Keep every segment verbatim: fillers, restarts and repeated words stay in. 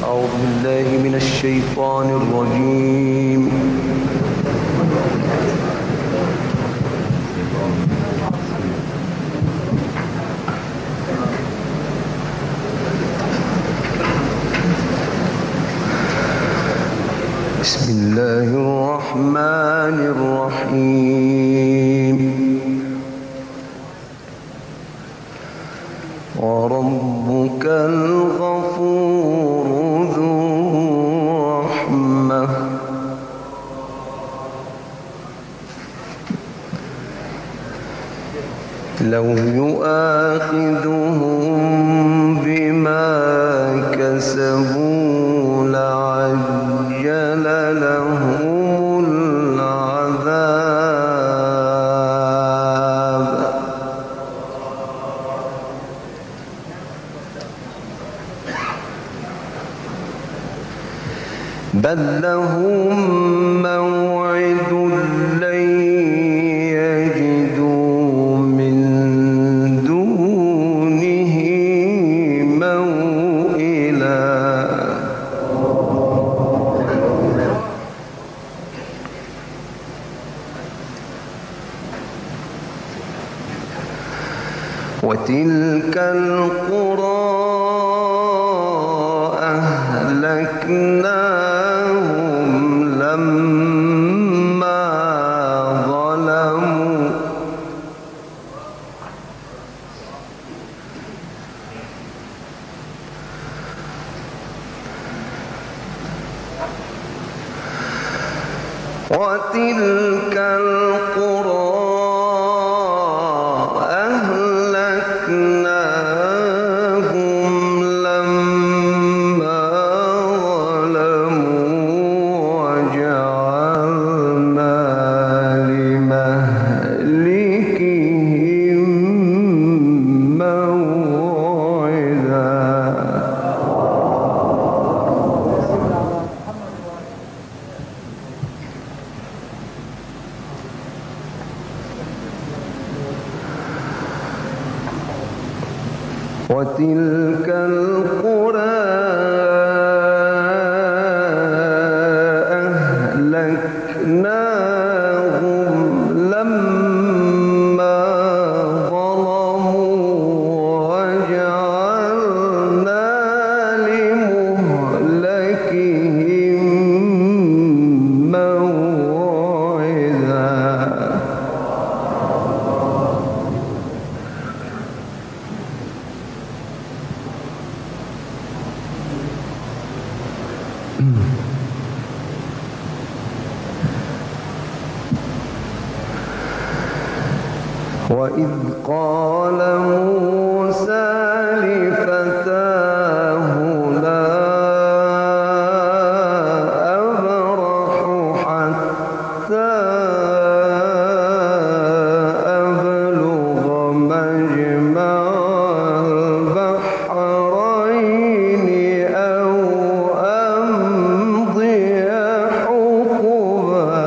أعوذ بالله من الشيطان الرجيم. بسم الله الرحمن الرحيم. وربك الغفور ذو الرحمة لو يؤاخذهم بما كسبوا لعجل لهم العذاب بل لهم موعد لن يجدوا من دونه موئلا وتلك القرى أهلكناهم لما ظلموا وتلك القرى وتلك القرى أهلكناهم لما ظلموا وجعلنا لمهلكهم موعدا وإذ قال موسى لفتاه لا أبرح حتى أبلغ مجمع البحرين أو أمضي حقبا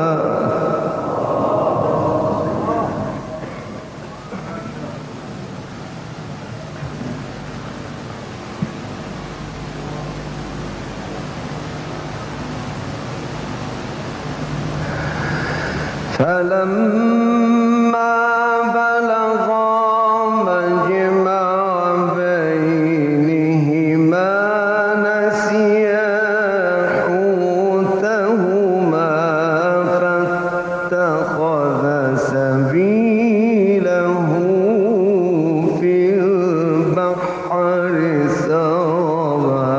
فلما بلغا مجمع بينهما نسيا حوتهما فاتخذ سبيله في البحر سربا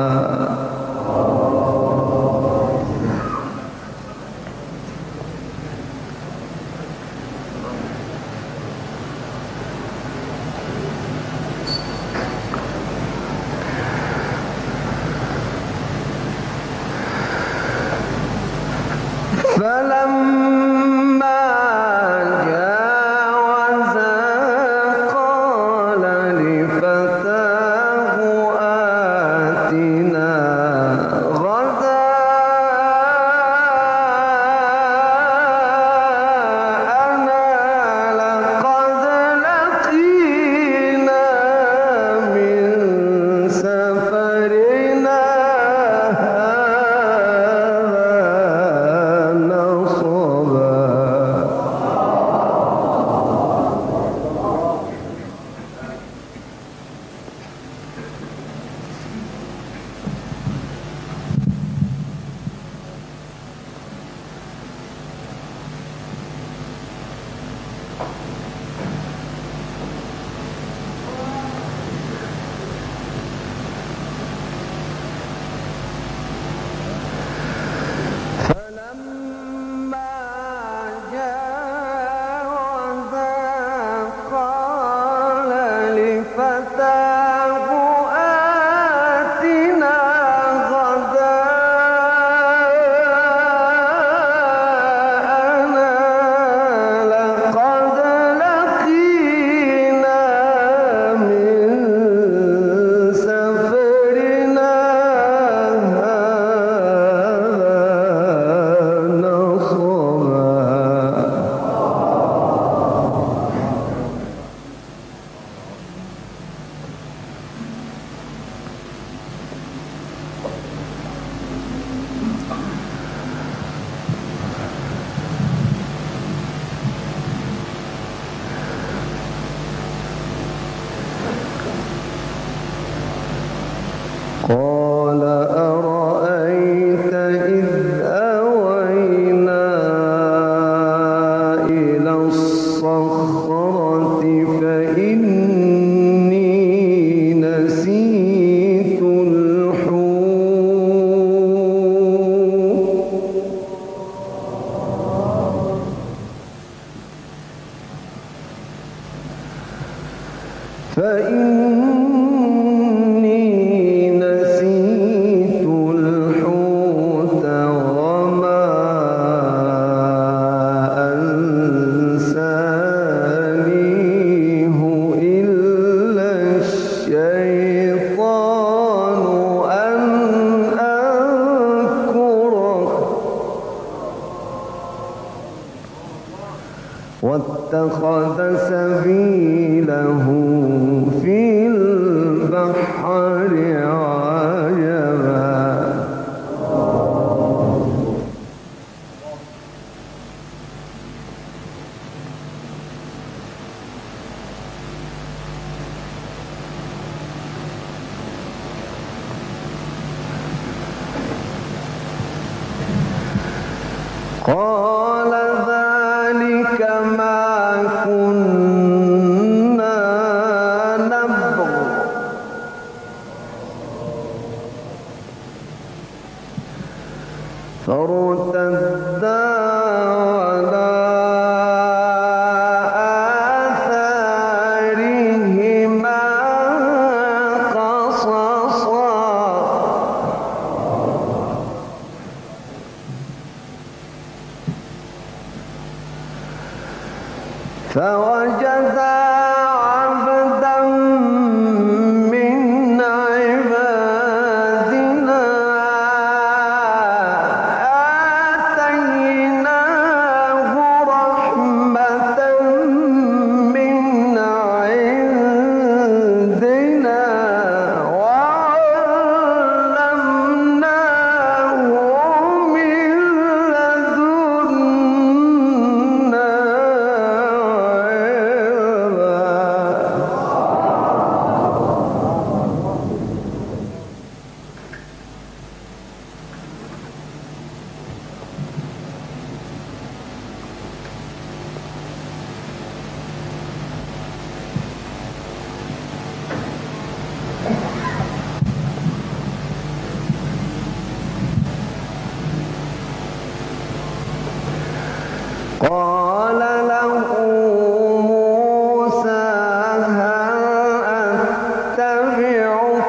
فلما جاوزا قال لفتاه آتنا غداءنا لقد لقينا من سفرنا قال أرأيت إذ أوينا إلى الصخرة فإني نسيت الحوت فإني نسيت الحوت وما أنسانيه إلا الشيطان أن أذكره واتخذ سبيله في البحر عجبا قال ذلك ما كنا نبغ فارتدا على آثارهما قصصا فوجدا عبدا من عبادنا آتيناه رحمة من عندنا وعلمناه من لدنا قال له موسى هل أتبعك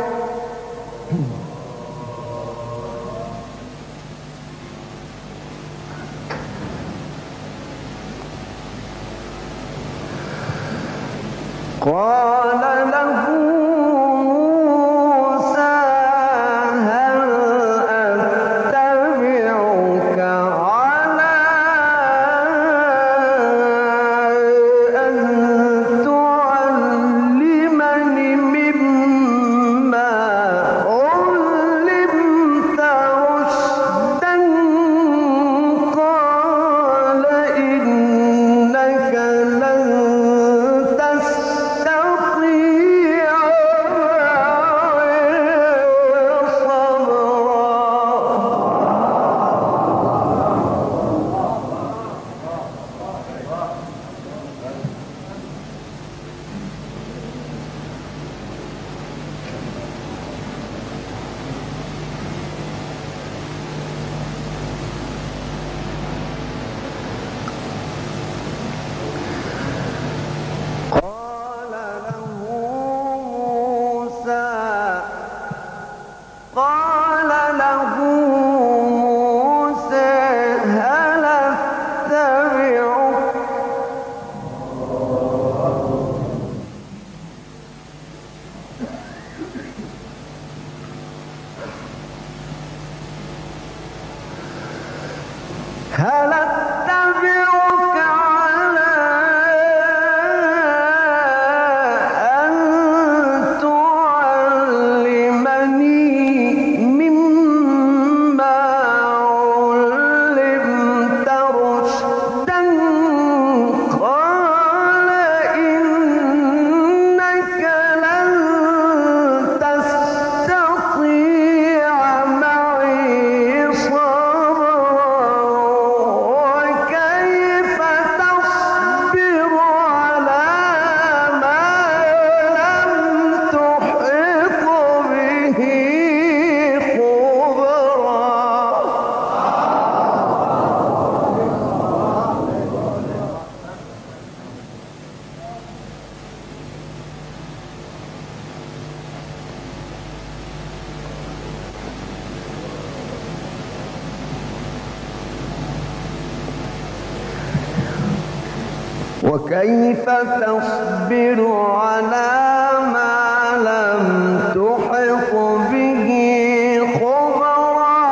قال له موسى هل أتبعك على أن تعلمني مما علمت رشدا قال إنك لن تستطيع قال له موسى قال له موسى هل أتبعك هل أتبعك على أن تعلمني مما علمت رشدا قال إنك لن تستطيع وكيف تصبر على ما لم تحط به خبرا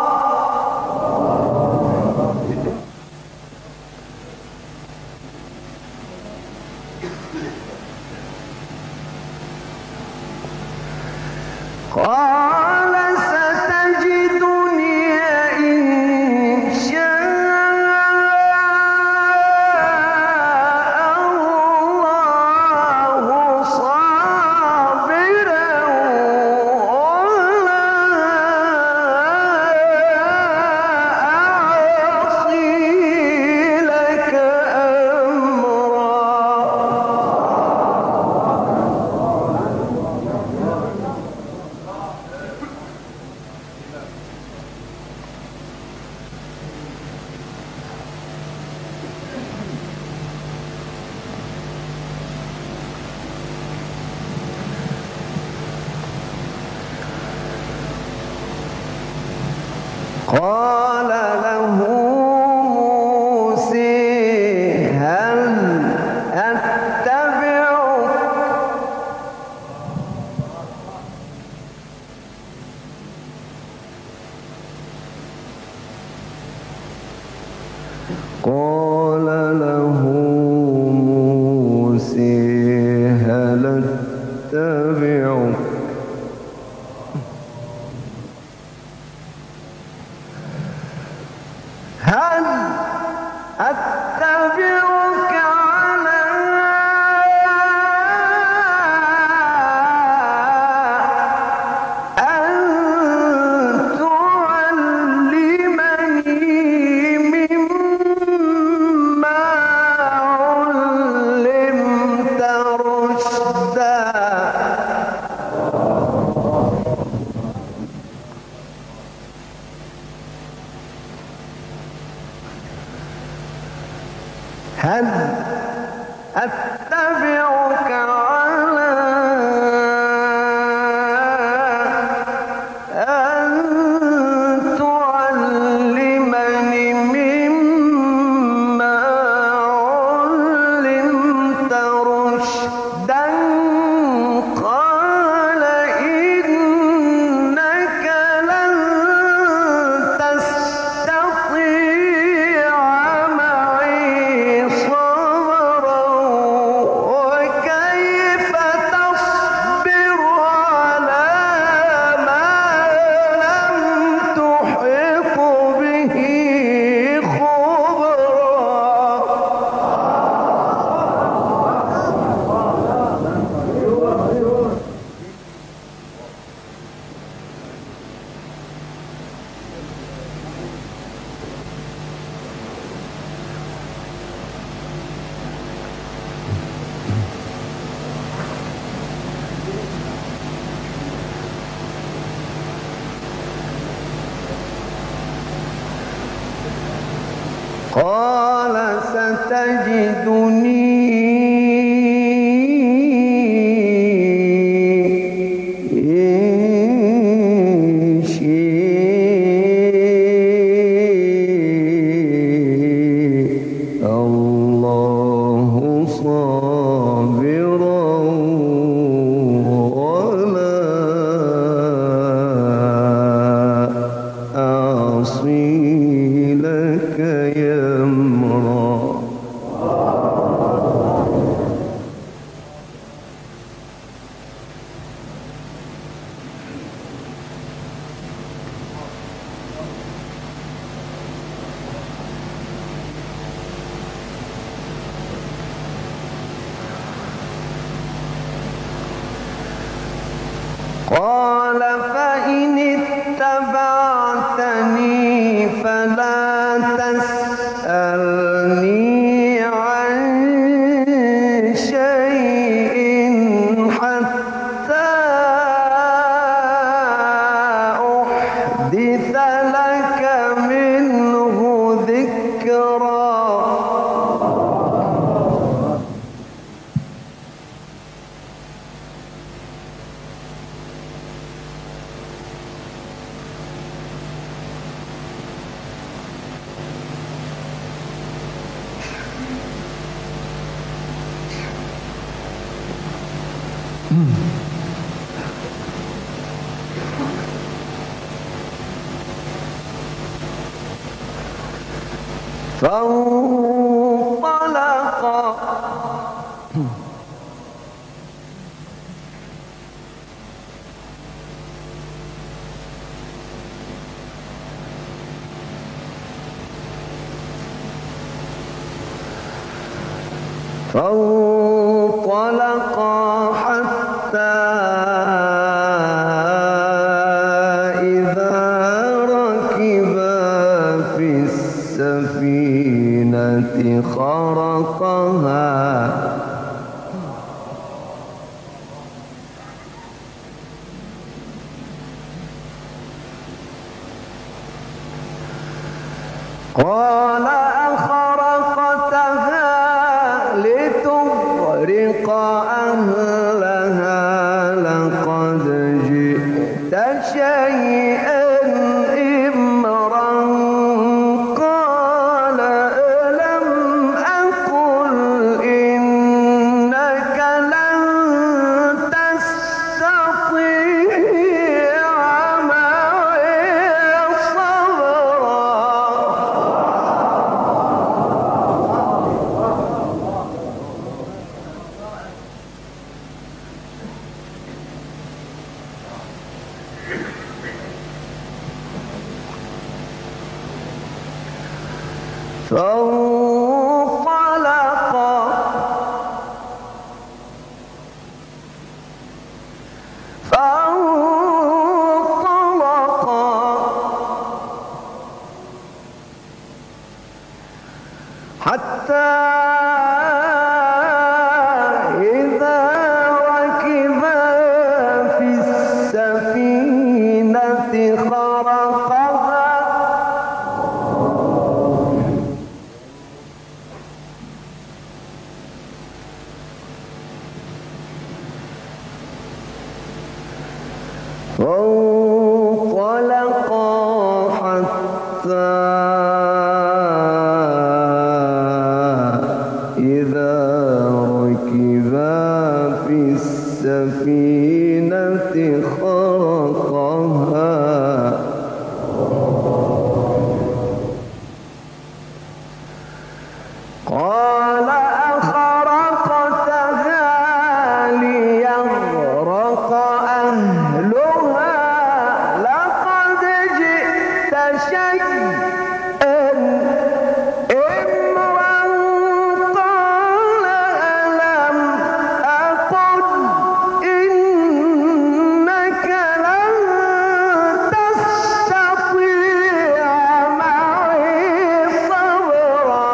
قال ستجدني إن شاء الله صابرا ولا أعصي لك أمرا. قال له موسى هل أتبعك قال له موسى هل أتبعك هل أتبعك على أن تعلمني مما علمت رشدا. هل أتبعك على أن تعلمني مما علمت رشدا. قال إنك لن تستطيع معي صبرا وكيف تصبر على ما لم تحط به خبرا. قال ستجدني إن شاء الله صابرا ولا أعصي لك أمرا. قال فإن اتبعتني فلا تسألني عن شيء حتى أحدث لك منه ذكرا. فانطلقا فانطلقا حتى إذا ركبا في السفينة خرقها قال أخرقتها لتغرق أهلها لقد جئت شيئا إمرا قال ألم أقل إنك لن تستطيع معي صبرا فانطلقا فانطلقا حتى إذا ركبا في السفينة خرقها فانطلقا حتى إذا ركبا في السفينة خرقها قال أخرقتها ليغرق أهلها لقد جئت شيئا إمرا قال ألم أقل إنك لن تستطيع معي صبرا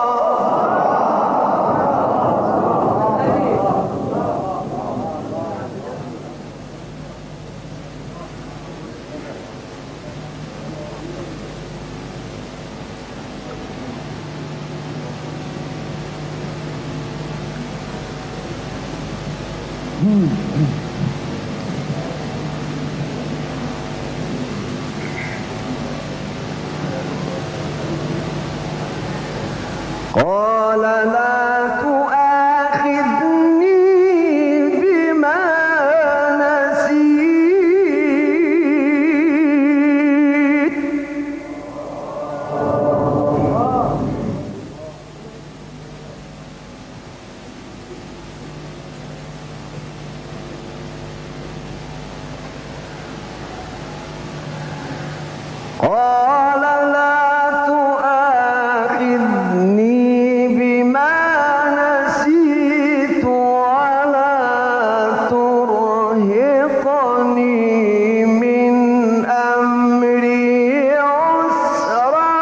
قال لا تؤاخذني بما نسيت قال لا تؤاخذني بما نسيت ولا ترهقني من أمري عسرا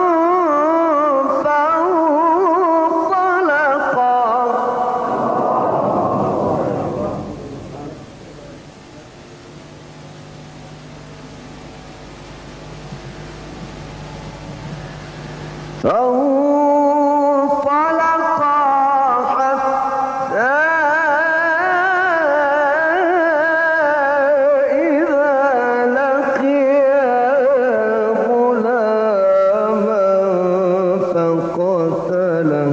فانطلقا فانطلقا حتى إذا لقيا غلاما فقتله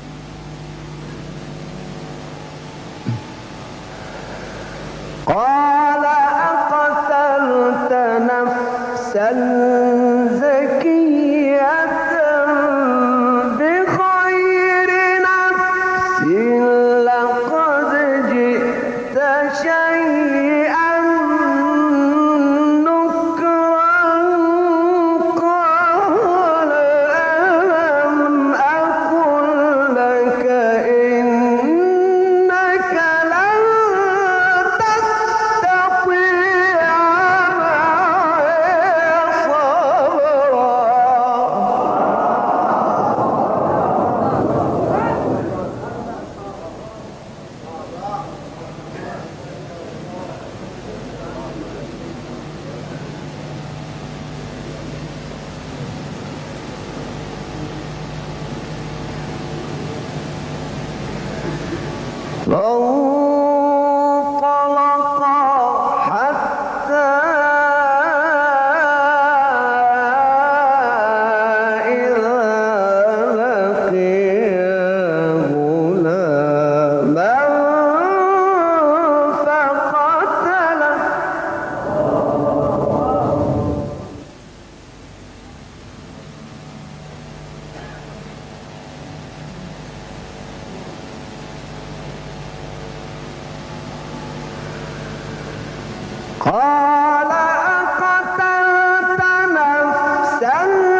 قال نفسا زكية بغير نفس لقد جئت شيئا نكرا قال ألم أقل لك إنك لن تستطيع معي صبرا. فانطلقا حتى إذا لقيا غلاما فقتله قال أقتلت نفسا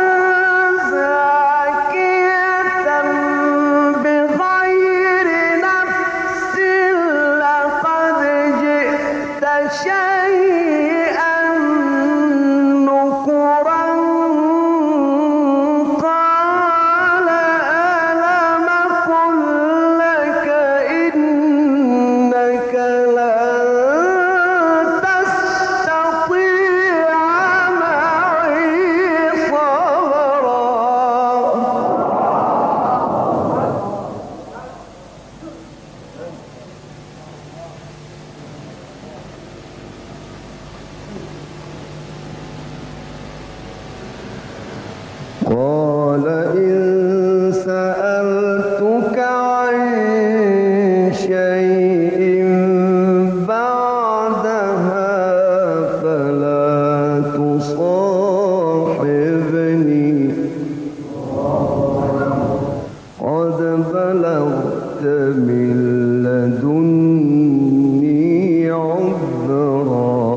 زاكية بغير نفس لقد جئت شيئا نكرا قال ألم أقل لك إنك لن تستطيع معي صبرا. قال إن سألتك عن شيء بعدها فلا تصاحبني قد بلغت من لدني عذرا.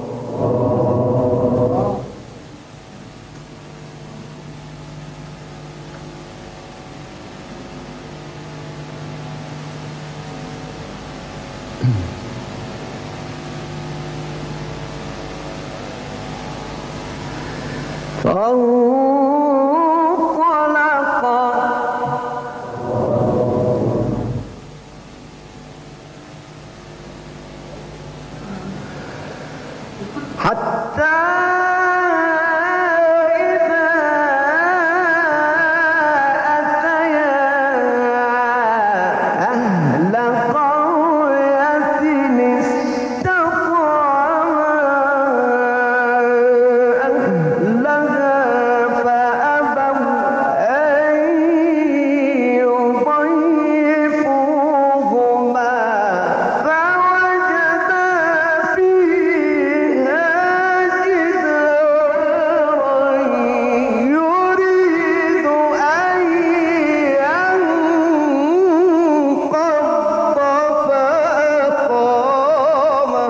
فانطلقا حتى إذا أتيا أهل قرية استطعما أهلها فأبوا أن يضيفوهما فوجدا فيها جدارا يريد أن ينقض فأقامه.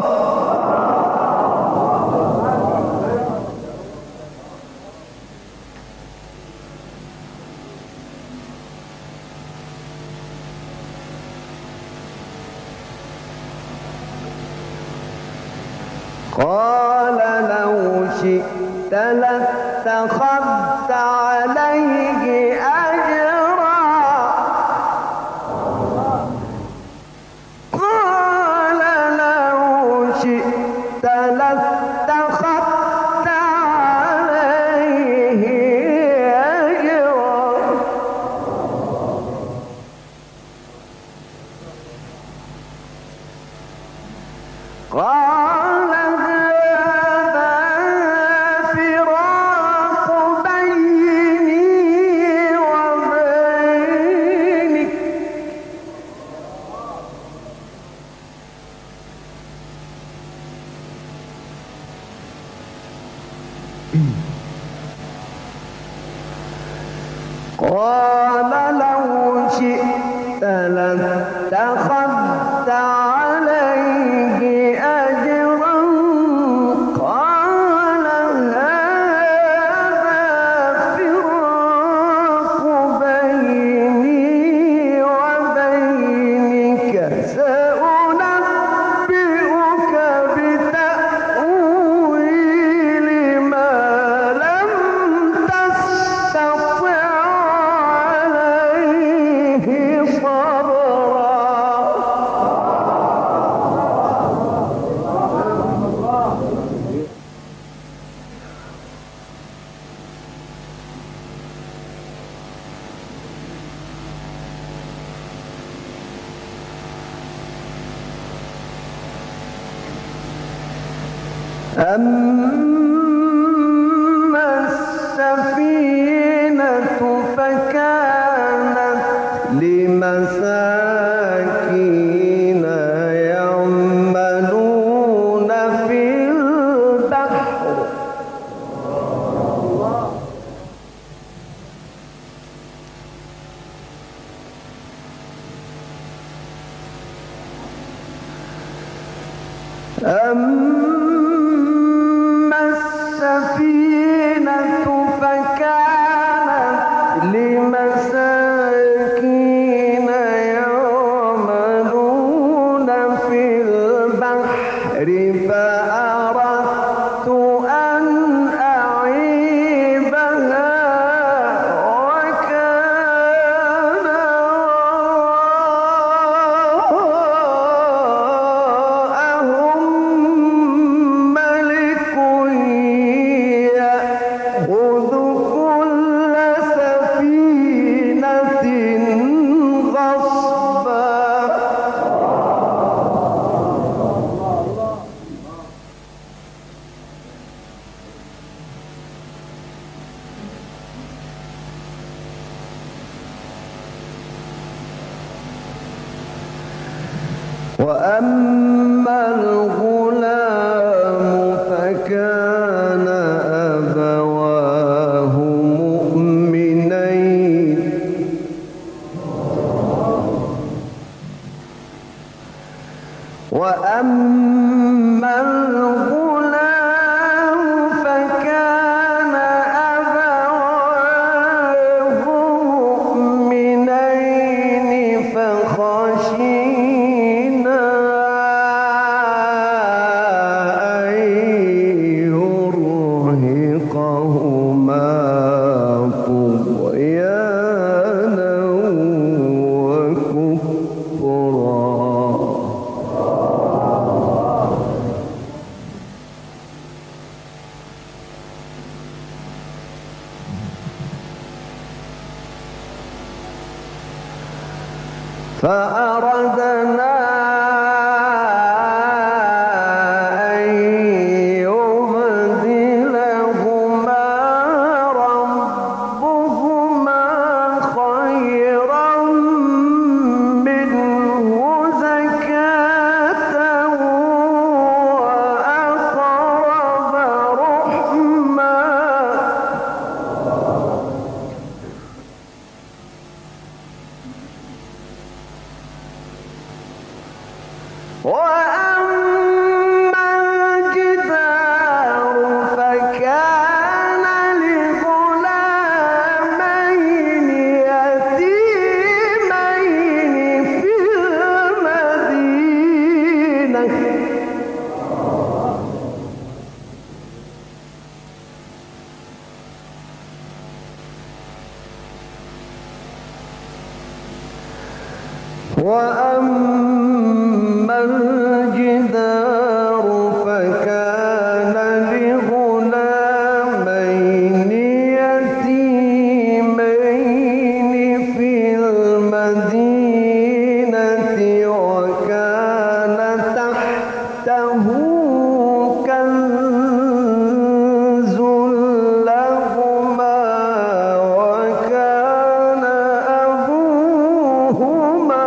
قال لو شئت لاتخذت عليه أجرا قال لو شئت لاتخذت عليه أجرا قال هذا فراق بيني وبينك لاتخذت عليه أجرا قال هذا فراق بيني وبينك سأنبئك بتأويل ما لم تستطع عليه صبرا. أما السفينة فكانت لمساكين يعملون في البحر أما السفينة فكانت لمساكين يعملون في البحر فأردت أن أعيبها وكان وراءهم ملك يأخذ كل سفينة غصبا. وأما الغلام فكان أبواه مؤمنين وأما الغلام فكان أبواه مؤمنين فخشينا أن يرهقهما طغيانا وكفرا. فأردنا أن يبدلهما ربهما خيرا منه زكاة وأقرب رحما. وأما الجدار فكان لغلامين يتيمين في المدينة وأما الجدار فكان لغلامين يتيمين في المدينة وكان تحته كنز لهما وكان أبوهما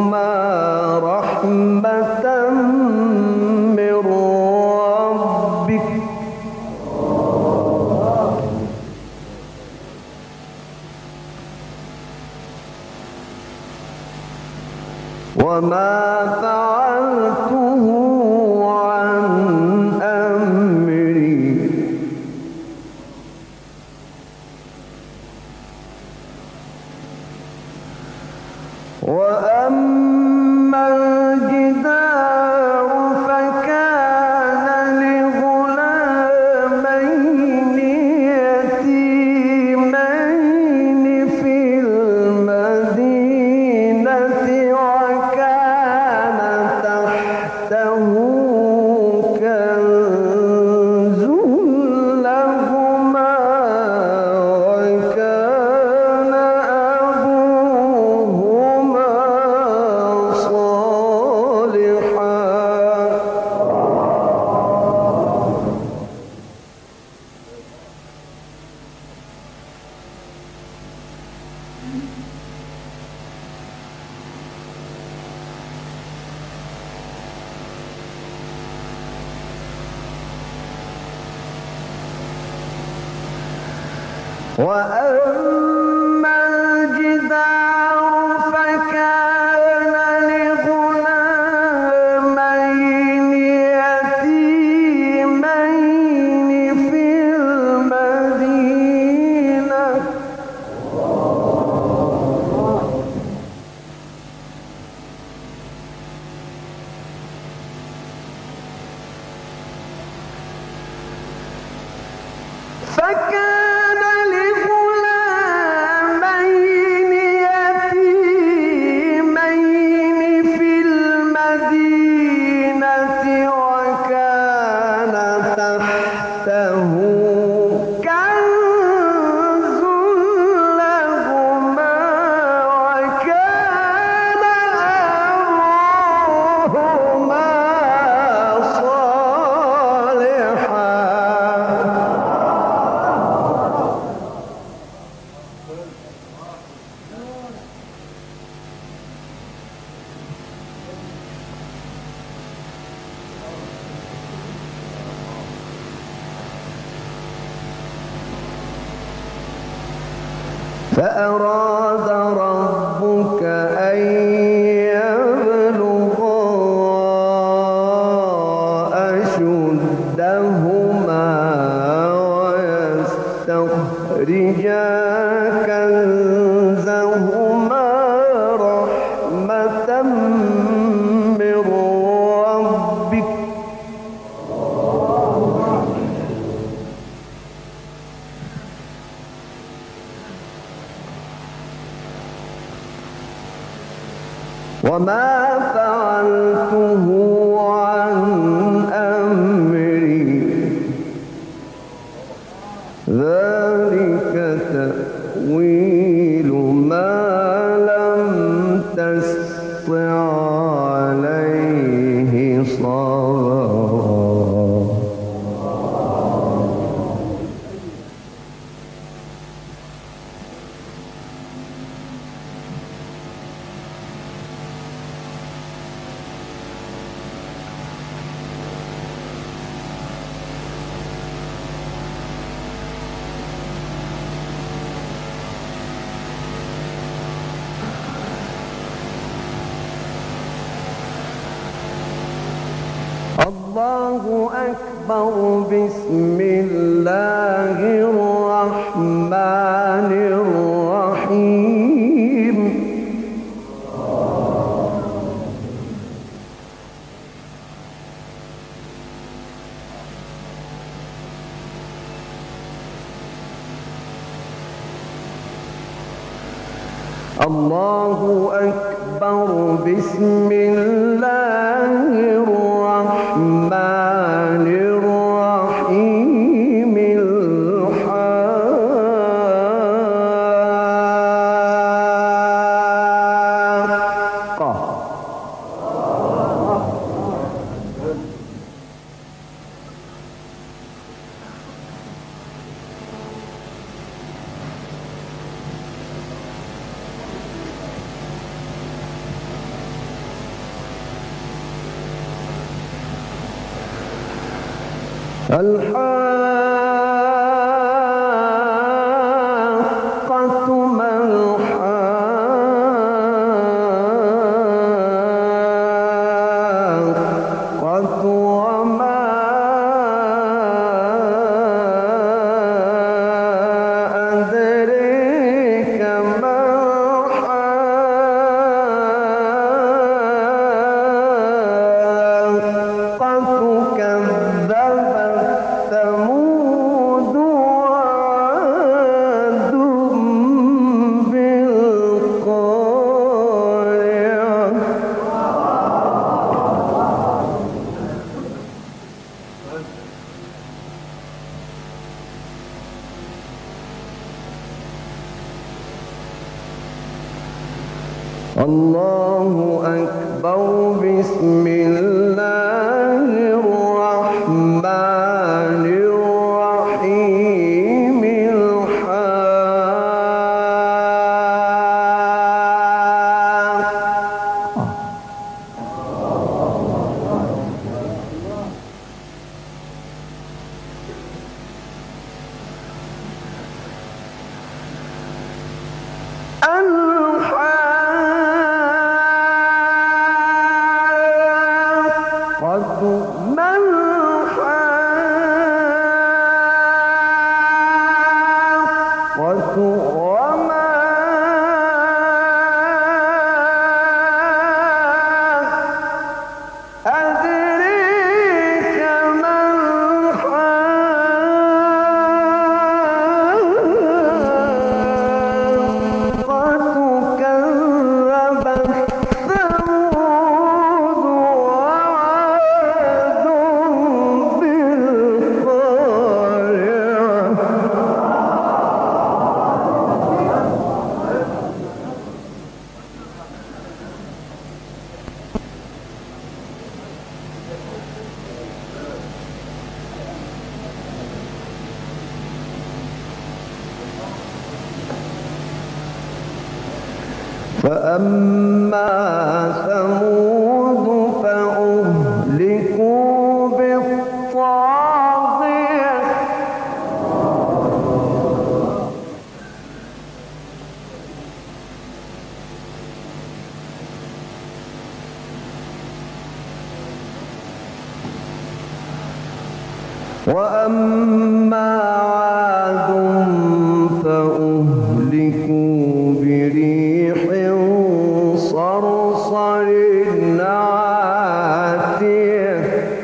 رحمة من ربك وما فعلته عن أمري وأما الجدار فكان لغلامين يتيمين في المدينة وكان تحته كنز لهما وكان أبوهما صالحا وأما الجدار فكان لغلامين يتيمين في المدينة فكان لغلامين يتيمين في المدينة وكان تحته كنز لهما وكان أبوهما صالحا فأراد ربك أن يبلغا أشدهما ويستخرجا كنزهما رحمة من ربك وما فعلته عن أمري ذلك تأويل ما لم تستطع عليه صبرا الله أكبر بسم الله الرحمن الرحيم الله أكبر بسم الله الرحمن الرحيم الحاقة الحاقة ما الحاقة وما أدريك ما الحاقة كذبت ثمود وعاد بالقارعة الله أكبر. بسم الله الرحمن الرحيم. الحاقة ما الحاقة وما أدريك ما الحاقة كذبت ثمود وعاد بالقارعة فأما ثمود فأهلكوا بالطاغية وأما عاد فأهلكوا بريح صرصر عاتية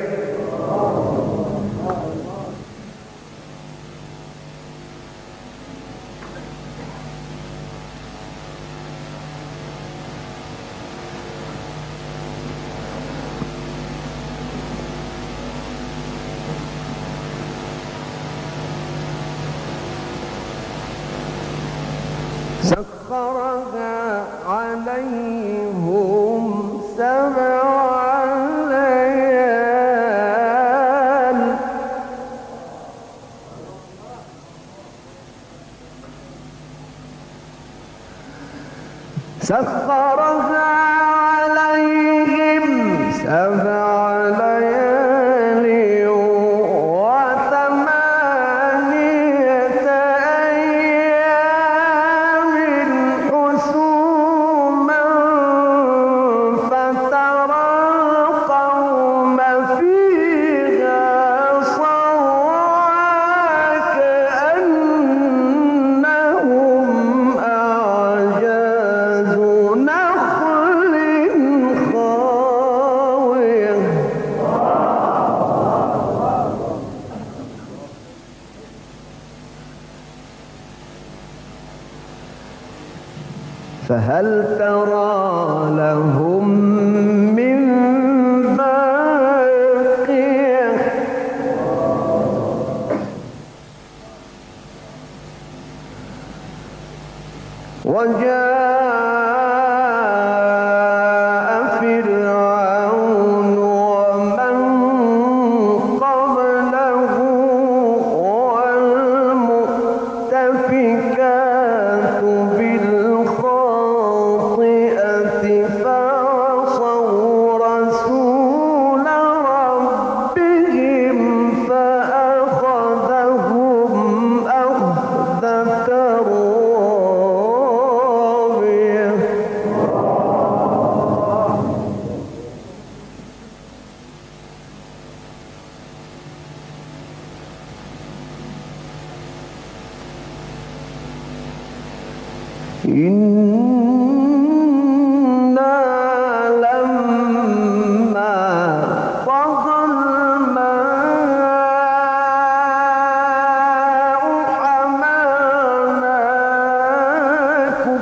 سخرها عليهم سبع ليال سخرها عليهم سبع ليال وثمانية أيام حسوما فترى القوم فيها صرعى كأنهم أعجاز نخل خاوية فهل ترى لهم من باقية وجاء فرعون ومن قبله والمؤتفكات بالخاطئة إنا لما طغى الماء حملناكم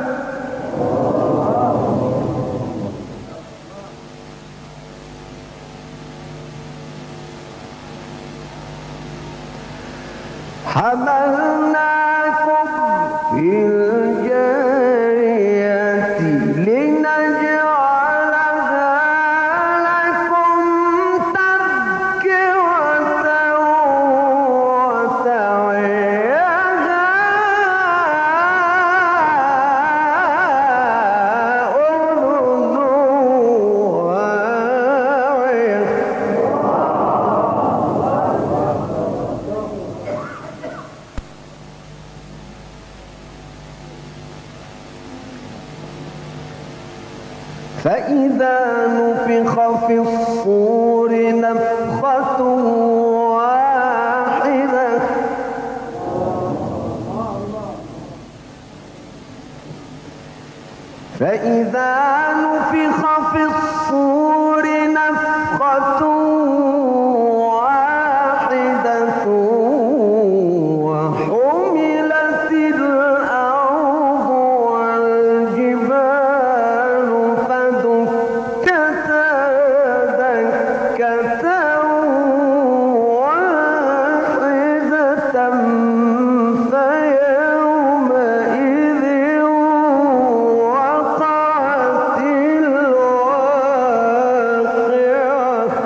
حملناكم في الجارية لنجعلها لكم تذكرة وتعيها أذن واعية. فإذا نفخ في الصور نفخة واحدة فإذا نفخ في الصور نفخة واحدة وحملت الأرض والجبال فدكتا دكة واحدة فيومئذ وقعت الواقعة.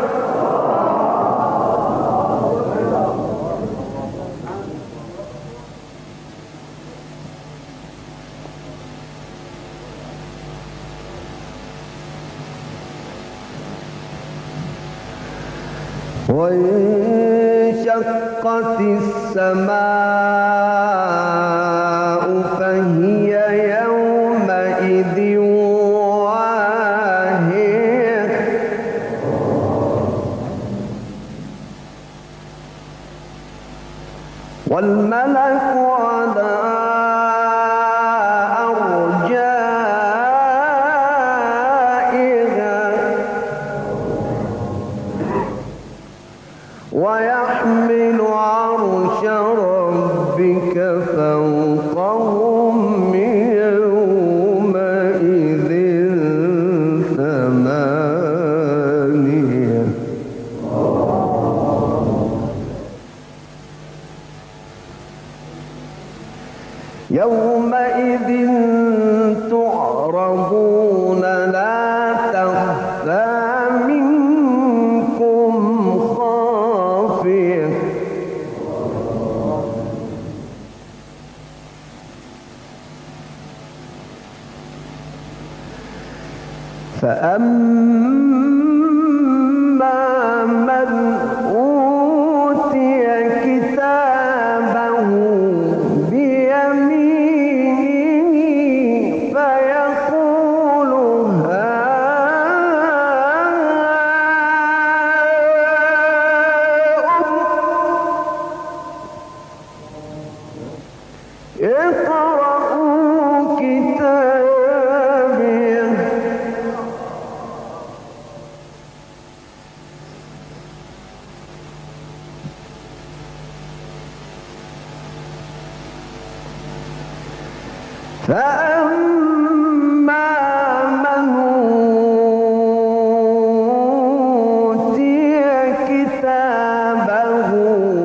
وانشقت السماء فهي يومئذ واهية والملك على أرجائها ويحمل عرش ربك فوقهم يومئذ ثمانية. يومئذ تعرضون لا تخفى منكم خافية فأما من أوتي كتابه بيمينه فيقول هاؤم اقرءوا كتابيه فأما من أوتي كتابه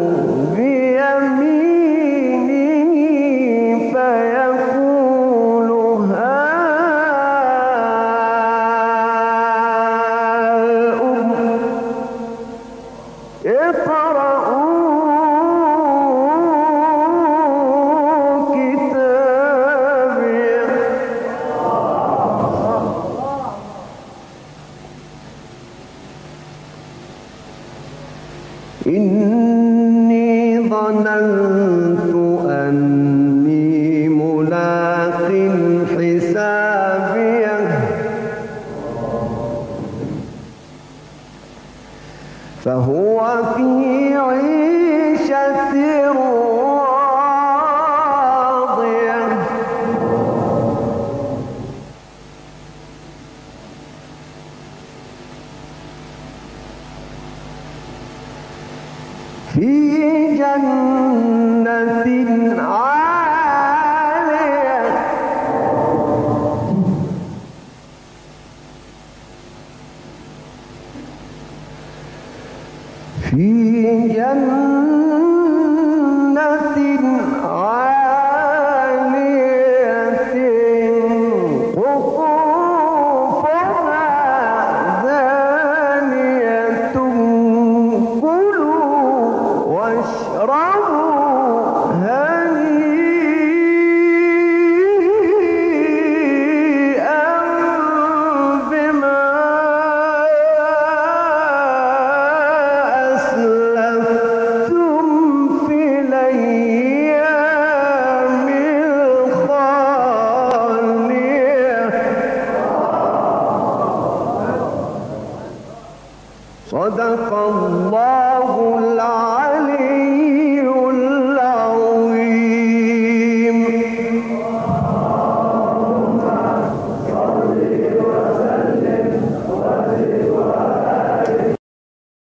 بيمينه فيقول هاؤم اقرءوا إني ظننت أني ملاق حسابيه فهو في عيشة راضية في جنة عالية في جنة عالية قطوفها دانية كلوا واشربوا هنيئا بما أسلفتم في الأيام الخالية. صدق الله العلي